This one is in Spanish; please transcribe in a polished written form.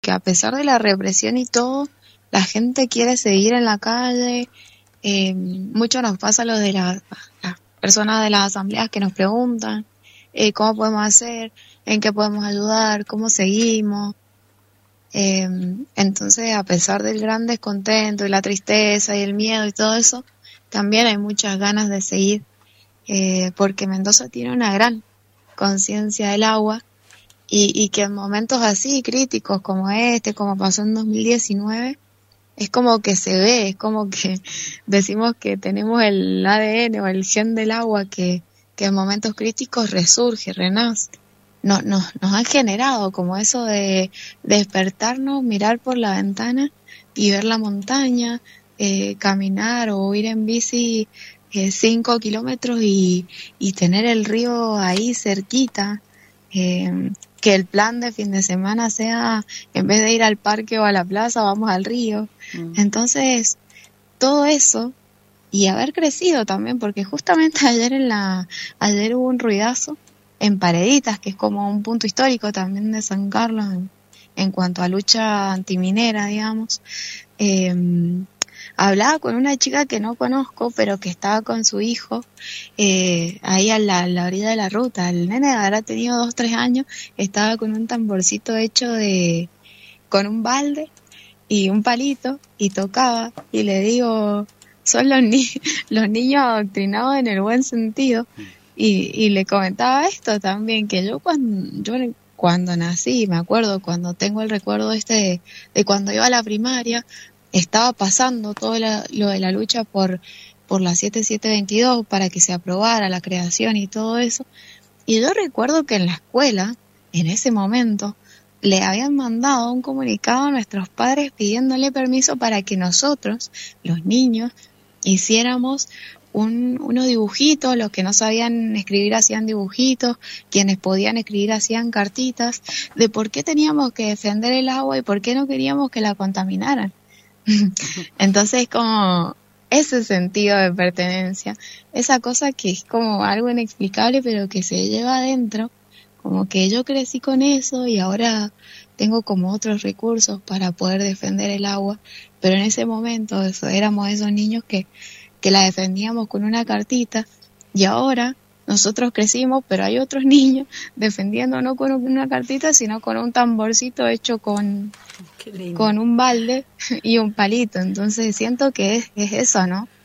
que a pesar de la represión y todo, la gente quiere seguir en la calle. Mucho nos pasa lo de las personas de las asambleas que nos preguntan cómo podemos hacer, en qué podemos ayudar, cómo seguimos. Entonces, a pesar del gran descontento y la tristeza y el miedo y todo eso, también hay muchas ganas de seguir, porque Mendoza tiene una gran conciencia del agua y que en momentos así críticos como este, como pasó en 2019, es como que se ve, es como que decimos que tenemos el ADN o el gen del agua que en momentos críticos resurge, renace. Nos han generado como eso de despertarnos, mirar por la ventana y ver la montaña, caminar o ir en bici 5 kilómetros y tener el río ahí cerquita, que el plan de fin de semana sea, en vez de ir al parque o a la plaza, vamos al río. Entonces, todo eso, y haber crecido también, porque justamente ayer hubo un ruidazo en Pareditas, que es como un punto histórico también de San Carlos en cuanto a lucha antiminera, digamos. Hablaba con una chica que no conozco, pero que estaba con su hijo ahí a la orilla de la ruta. El nene habrá tenido 2, 3 años, estaba con un tamborcito hecho con un balde y un palito, y tocaba, y le digo, son los niños adoctrinados en el buen sentido. Y le comentaba esto también, que yo cuando nací, me acuerdo, cuando tengo el recuerdo de cuando iba a la primaria, estaba pasando todo lo de la lucha por la 7722 para que se aprobara la creación y todo eso. Y yo recuerdo que en la escuela, en ese momento, le habían mandado un comunicado a nuestros padres pidiéndole permiso para que nosotros, los niños, hiciéramos unos dibujitos. Los que no sabían escribir hacían dibujitos, quienes podían escribir hacían cartitas, de por qué teníamos que defender el agua y por qué no queríamos que la contaminaran. Entonces, como ese sentido de pertenencia, esa cosa que es como algo inexplicable pero que se lleva adentro, como que yo crecí con eso y ahora tengo como otros recursos para poder defender el agua, pero en ese momento éramos esos niños que la defendíamos con una cartita, y ahora nosotros crecimos, pero hay otros niños defendiendo no con una cartita, sino con un tamborcito hecho con un balde y un palito. Entonces siento que es eso, ¿no?